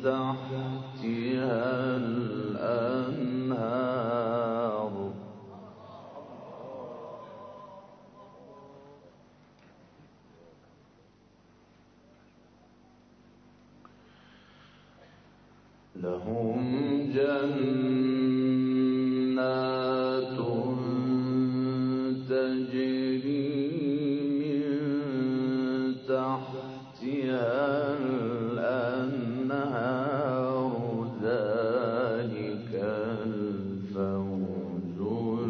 تحتها الأنهار لهم جنات تجري من تحتها الأنهار ذلك الفوز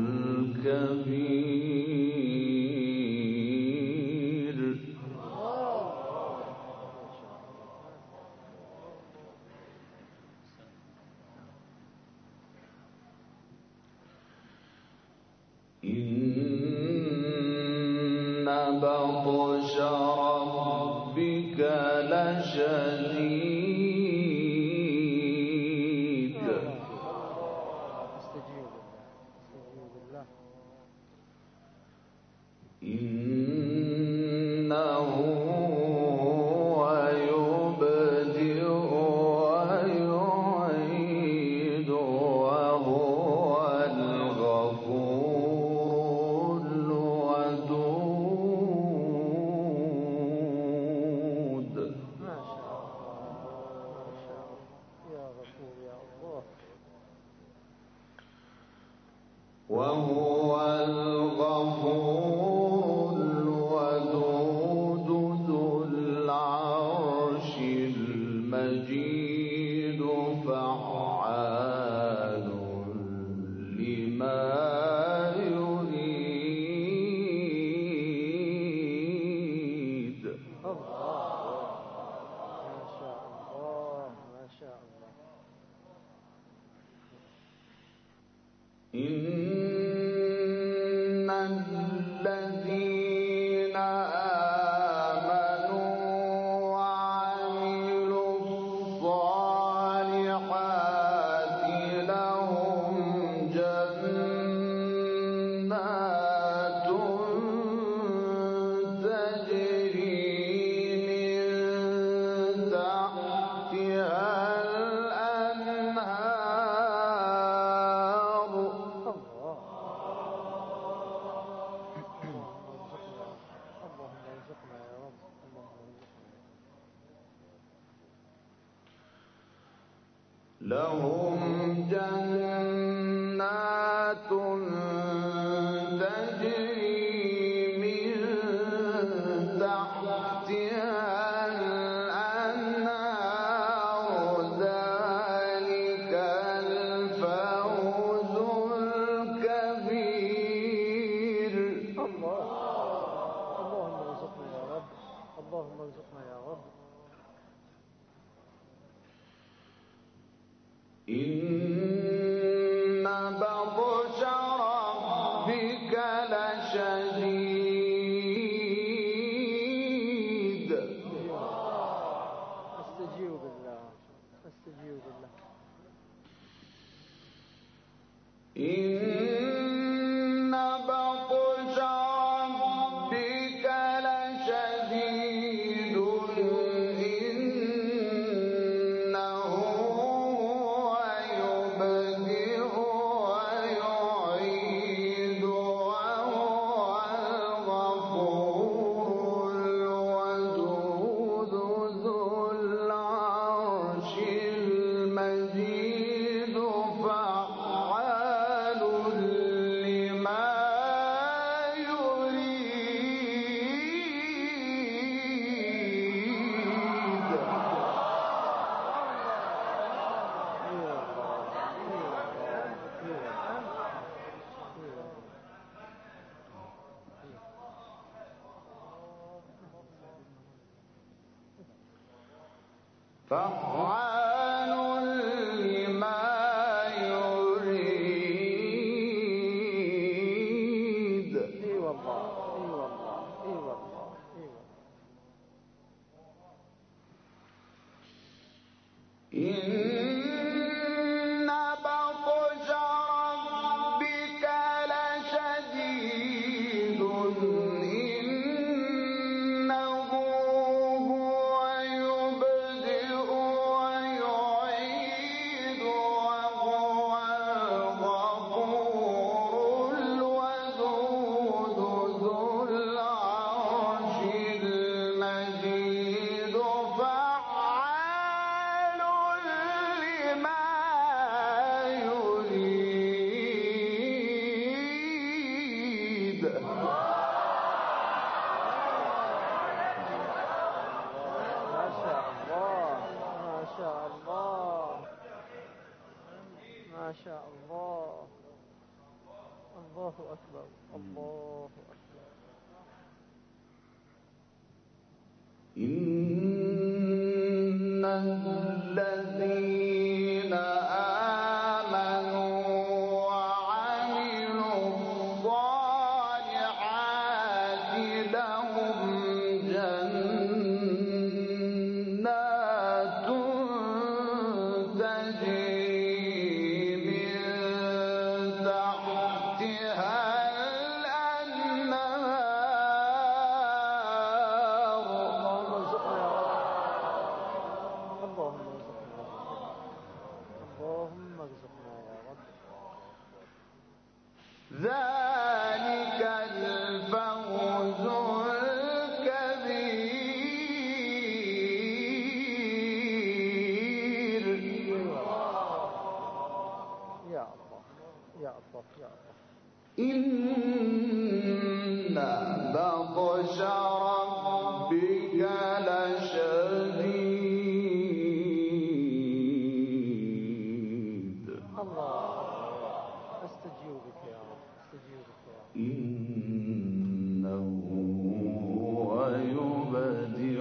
الكبير إن بطش ربك لشديد إنه هو يبدئ ويعيد وهو الغفور الودود ما شاء الله يا غفور يا الله وهو الغفور الودود ذو العرش المجيد فعال لما يريد الله ما شاء الله ما شاء الله إن الذين آمنوا وعملوا الصالحات لهم جنات تجري من تحتها الأنهار اللهم ارزقنا يا رب اللهم ارزقنا لهم جنات تجري من تحتها الأنهار ذلك الفوز الكبير اللهم ارزقنا يا رب اللهم ارزقنا يا رب إن بطش ربك لشديد استجيب بالله استجيب بالله إن بطش ربك لشديد إنه هو يبدئ ويعيد وهو الغفور الودود ذو العرش المجيد فعال لما يريد فعال لما يريد اي والله اي والله اي والله اي والله إن بطش ربك لشديد إنه هو يبدئ ويعيد ما شاء الله. الله أكبر، الله أكبر. إن الذين آمنوا وعملوا الصالحات لهم جنات تجري من تحتها ذلك الفوز الكبير. يا الله يا الله يا الله. إن بطش ربك لشديد. الله استجيب بك يا رب، استجيب بك يا رب. إنه هو يبدئ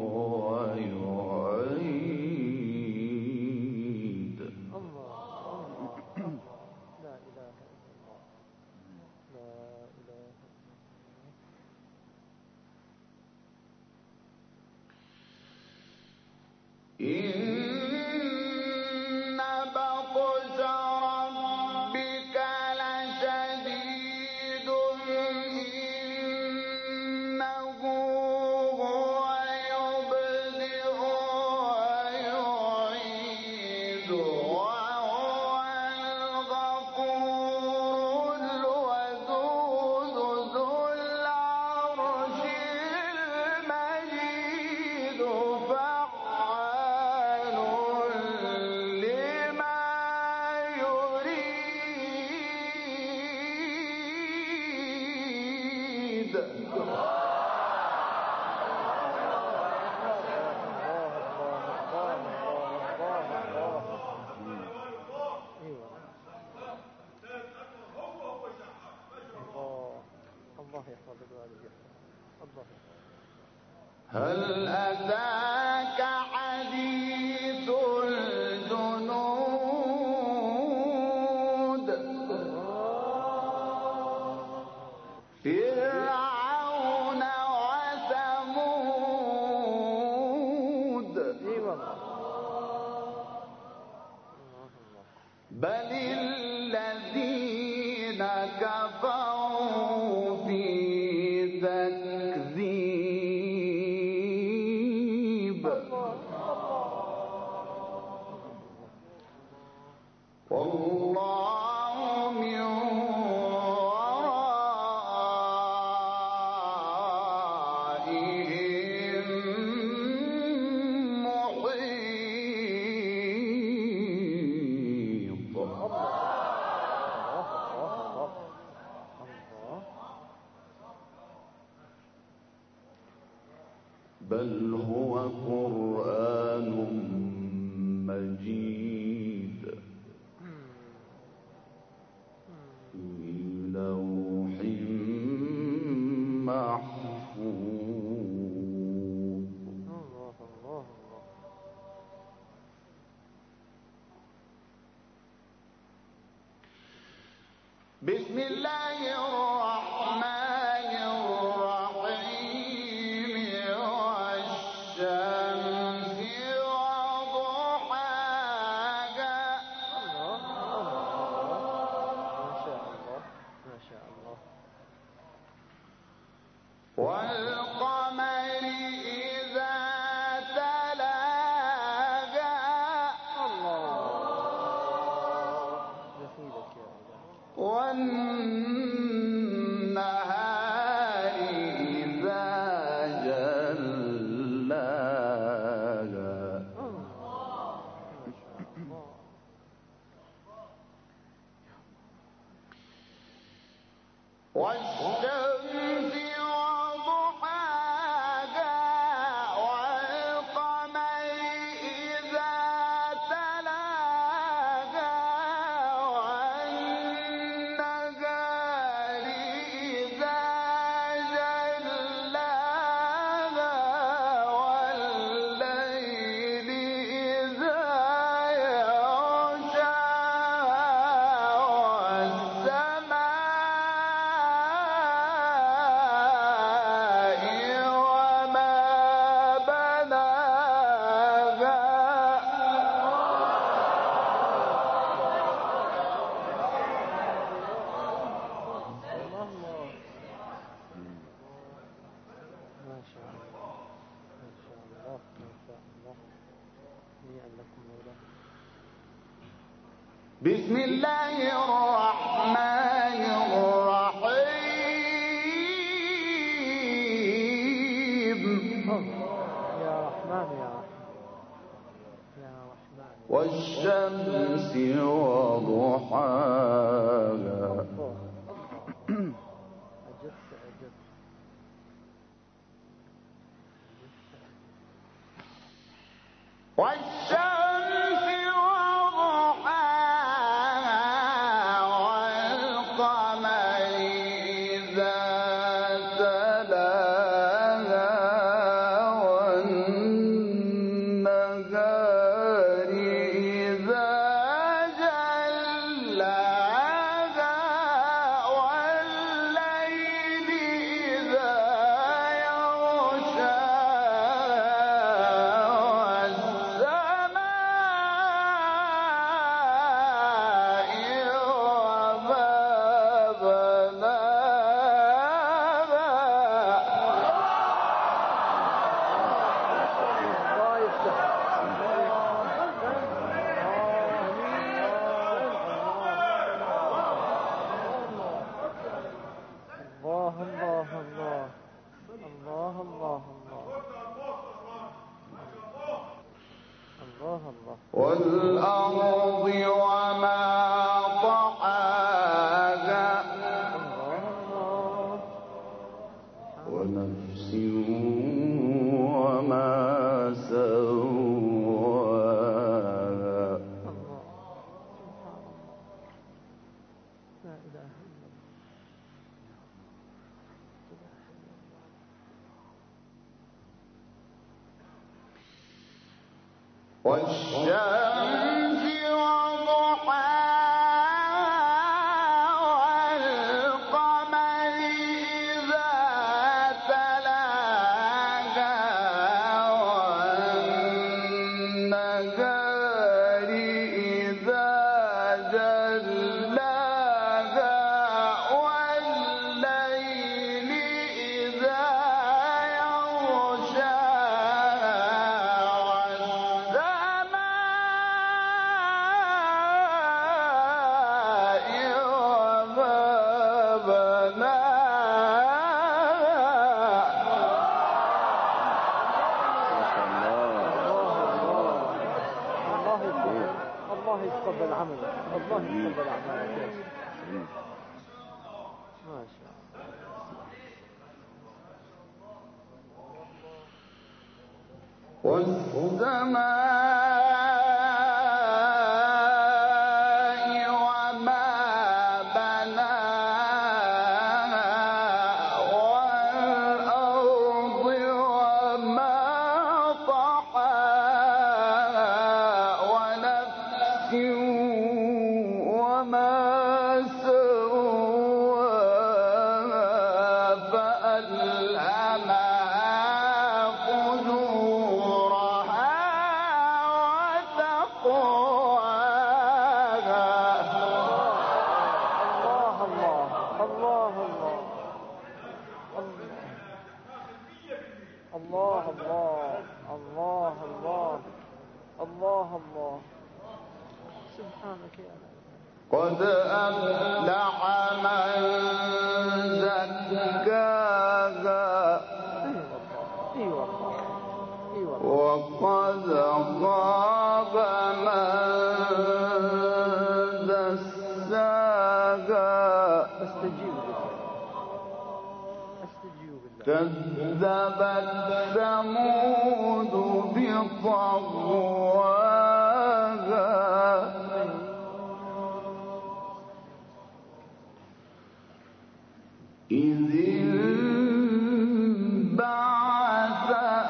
ويعيد. الله الله الله. لا إله إلا الله، لا إله إلا إن بطش ربك لشديد. إنه هو يبدئ ويعيد وهو الغفور الودود ذو العرش المجيد. فعال لما يريد. الله يحفظ الوالد. الله يحفظ. هل أتاك حديث الجنود. فرعون وثمود. بل الذين كفروا في تكذيب. والله من ورائهم محيط. بل هو قرآن مجيد في لوح محفوظ. الله الله الله. بسم الله الرحمن الرحيم. والشمس وضحاها. ما شاء الله ما شاء الله. والقمر إذا تلاها. الله جزيلك يا الله. والنهار إذا جلاها. والشمس وضحاها. والقمر إذا تلاها. بسم الله الرحمن الرحيم يا رحمن يا رحمن والشمس وضحاها والشمس وضحاها والقمر إذا تلاها والنهار إذا جلاها والليل إذا والأرض وما طحاها ونفس وما سواها والشمس وضحاها والقمر إذا تلاها والنهار إذا جلاها والليل إذا الله يتقبل عملك، الله يتقبل أعمالك. ما شاء الله. والسماء وما بناها والأرض وما طحاها ونفس وما سواها فألهمها فجورها وتقواها. الله الله الله الله الله الله الله سبحانك يا رب. قد أفلح من زكاها وقد خاب من دساها. كذبت ثمود بطغواها إذ انبعث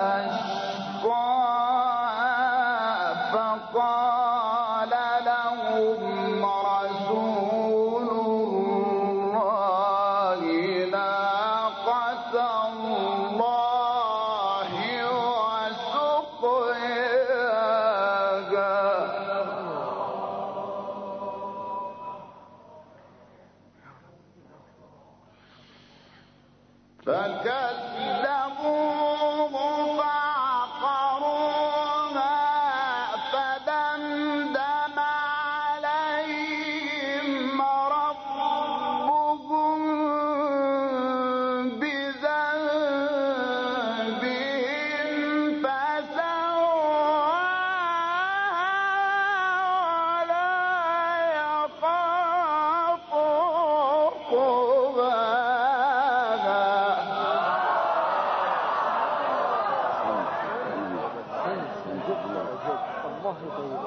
أشقاها فقال لهم رسول الله ناقة الله وسقياها. فكذبوه فعقروها فدمدم الله يبارك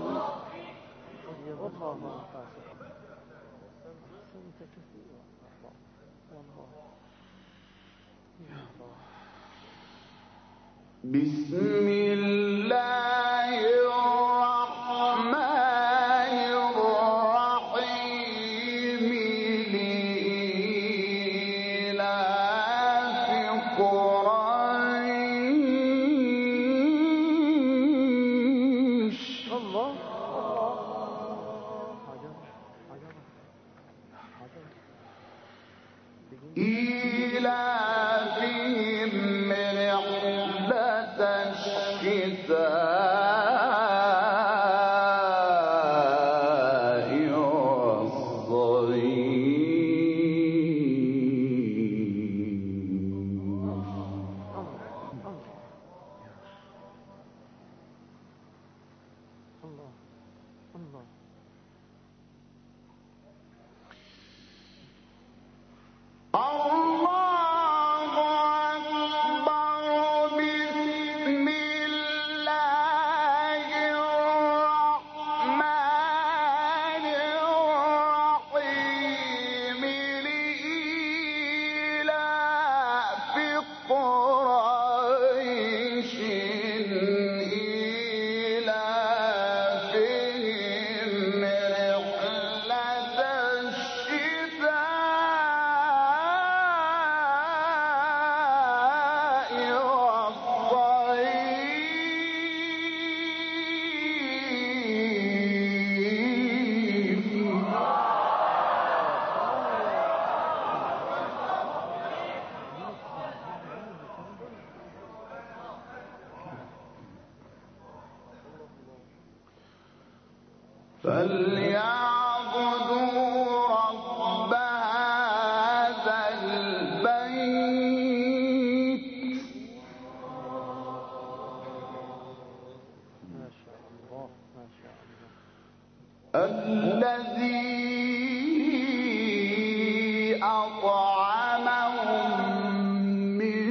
والله أنفاسك أحسنت كثيرا والله يا الله. بسم الله الرحمن الرحيم لإيلاف قريش. الله إيلافهم رحلة الشتاء فليعبدوا رب هذا البيت. ما شاء الله ما شاء الله. الذي أطعمهم من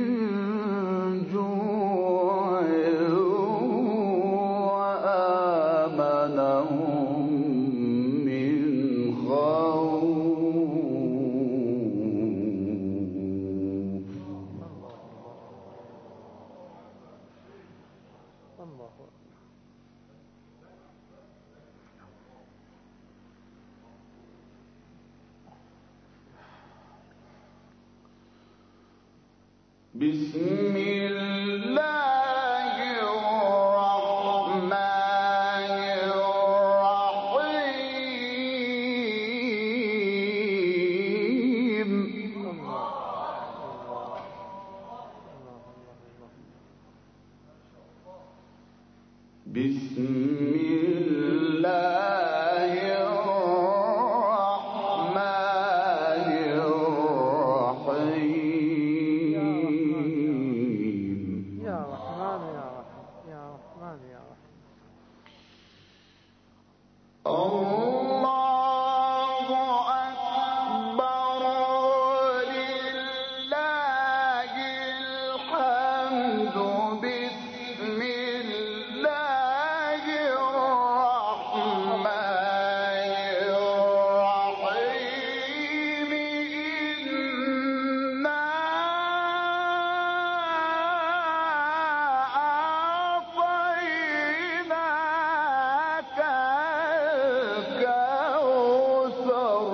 جوع وآمنهم من خوف. الله بسم الله الرحمن الرحيم. بسم الله الرحمن الرحيم. يا رحمن يا رحيم يا رحمن يا رحيم. الله أكبر ولله الحمد. بسم الله الرحمن الرحيم. إنا أعطيناك الكوثر.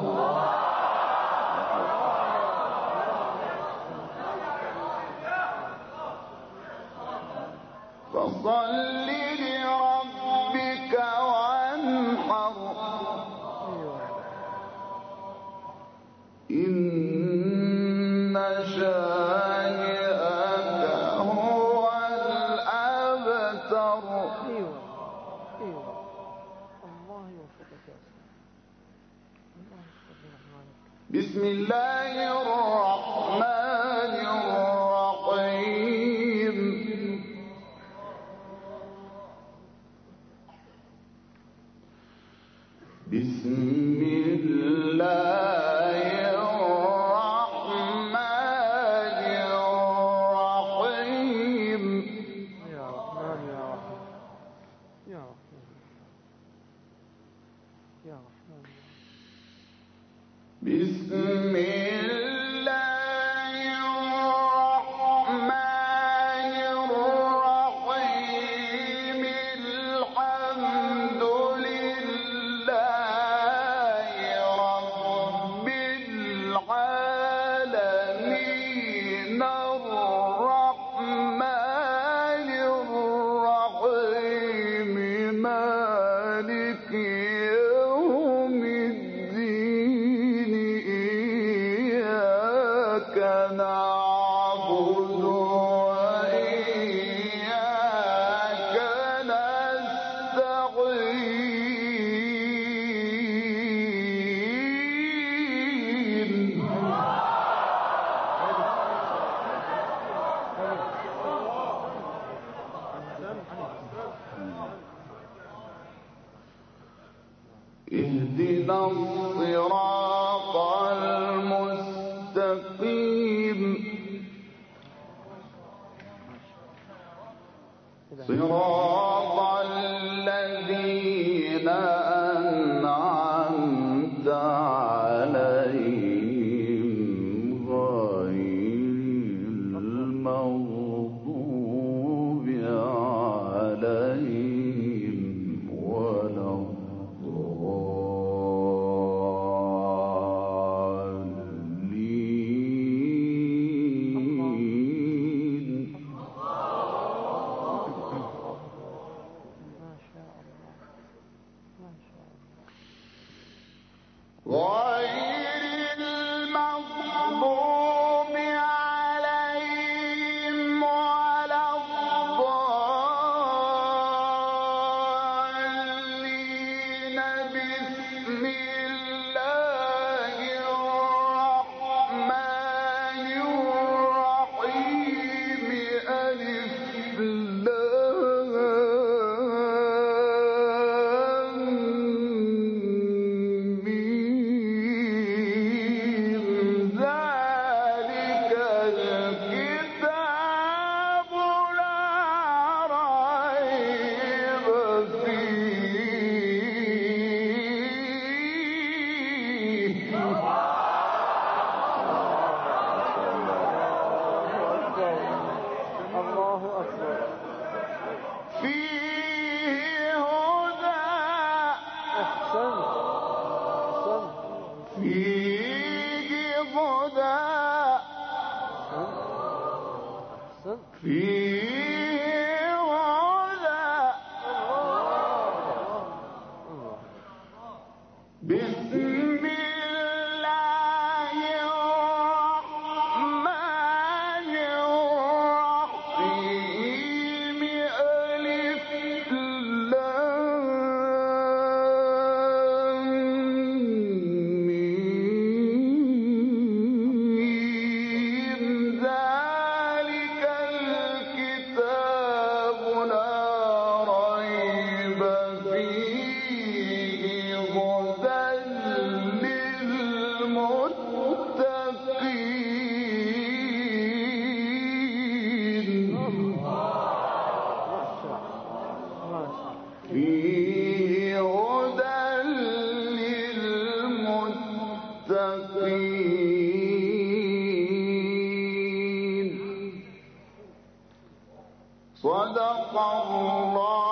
فصل لربك وانحر. إن شانئك هو الأبتر. ايوه ايوه الله يوفقك يا سيدي. الله يوفقك برحمتك. بسم الله الرحمن الرحيم. بسم الله الرحمن الرحيم. يا رحمن يا رحيم يا رحمن يا رحمن. بسم الله الرحمن الرحيم. الحمد لله رب العالمين الرحمن الرحيم مالك يوم الدين. إياك نعبد وإياك نستعين. اهدنا الصراط المستقيم. صراط الذين أنعمت عليهم غير المغضوب عليهم ولا الضالين. ما شاء الله ما شاء الله. غير المغضوب عليهم ولا الضالين. بسم الله الرحمن الرحيم. ألف لام ميم. ذلك الكتاب لا ريب فيه. الله أكبر. فيه هدى. أحسنت أحسنت فيه هدى. أحسنت. فيه هدى. الله. بسم الله الرحمن الرحيم. ألف لام ميم. ذلك الكتاب لا ريب فيه. هدى للمتقين. ما شاء فيه هدى للمتقين. صدق الله